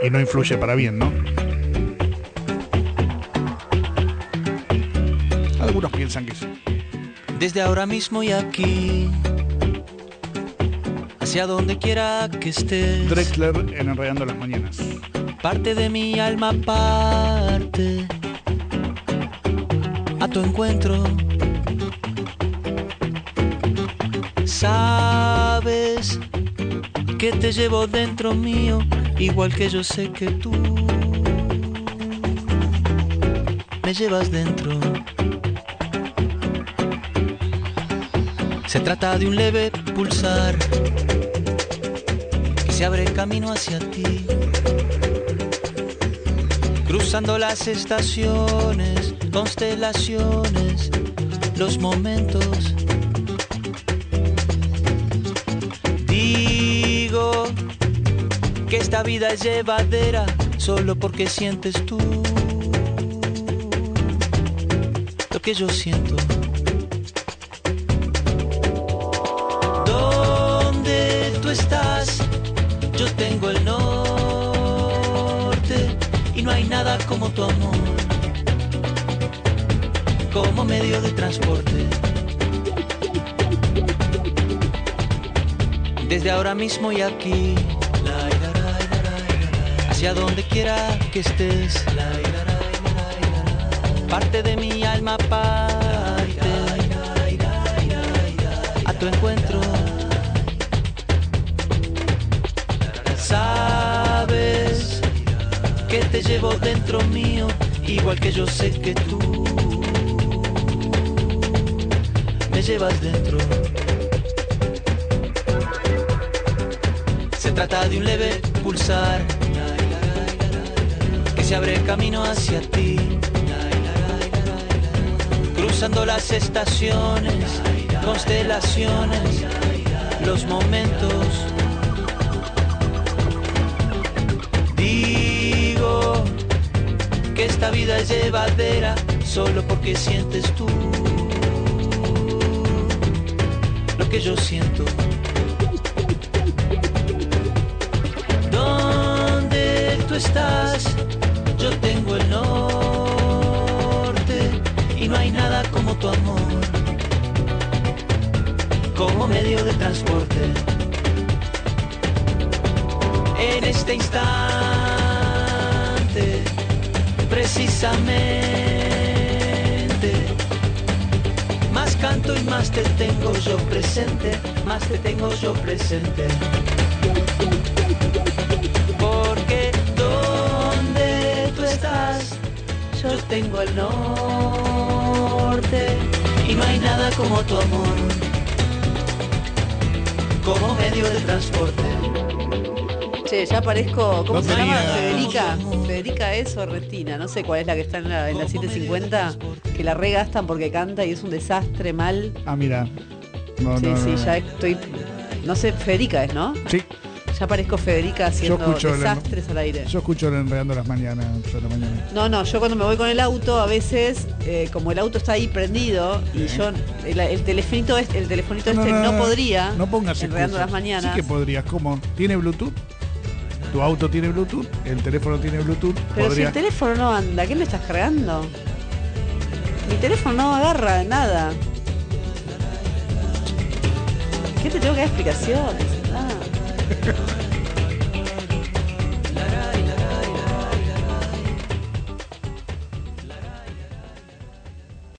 y no influye para bien, ¿no? Algunos piensan que sí. Desde ahora mismo y aquí, hacia donde quiera que estés, Drexler en Enredando las Mañanas. parte de mi alma parte a tu encuentro. Sabes que te llevo dentro mío, igual que yo sé que tú me llevas dentro. Se trata de un leve pulsar que se abre camino hacia ti, cruzando las estaciones, constelaciones, los momentos. Digo que esta vida es llevadera solo porque sientes tú lo que yo siento. Donde tú estás, yo tengo el norte y no hay nada como tu amor, como medio de transporte. Desde ahora mismo y aquí, hacia donde quiera que estés, parte de mi alma parte a tu encuentro. Sabes que te llevo dentro mío, igual que yo sé que tú me llevas dentro. Se trata de un leve pulsar que se abre camino hacia ti, cruzando las estaciones, constelaciones, los momentos. Digo que esta vida es llevadera solo porque sientes tú lo que yo siento. Donde tú estás, yo tengo el norte y no hay nada como tu amor, como medio de transporte. En este instante, precisamente, más canto y más te tengo yo presente, más te tengo yo presente. Porque donde tú estás, yo tengo el norte y no hay nada como tu amor, como medio de transporte. Che, ya parezco, ¿cómo No se llama? tenía- Federica. Federica es o Retina, no sé cuál es la que está en la 750, que la regastan porque canta y es un desastre mal. Ah, mira. No, Sí, no, sí, no, ya no. estoy. No sé, Federica es, ¿no? Sí, Ya parezco Federica haciendo escucho desastres al aire. yo escucho el Enredando las Mañanas de la mañana. No, yo cuando me voy con el auto, a veces, como el auto está ahí prendido, y yo, el telefonito este no podría, no pongas enredando excusas. las mañanas. Sí que podrías, ¿cómo? ¿Tiene Bluetooth? ¿Tu auto tiene Bluetooth? ¿El teléfono tiene Bluetooth? Pero Podría- si el teléfono no anda, ¿qué me estás cargando? Mi teléfono no agarra nada. ¿Qué te tengo que dar explicaciones?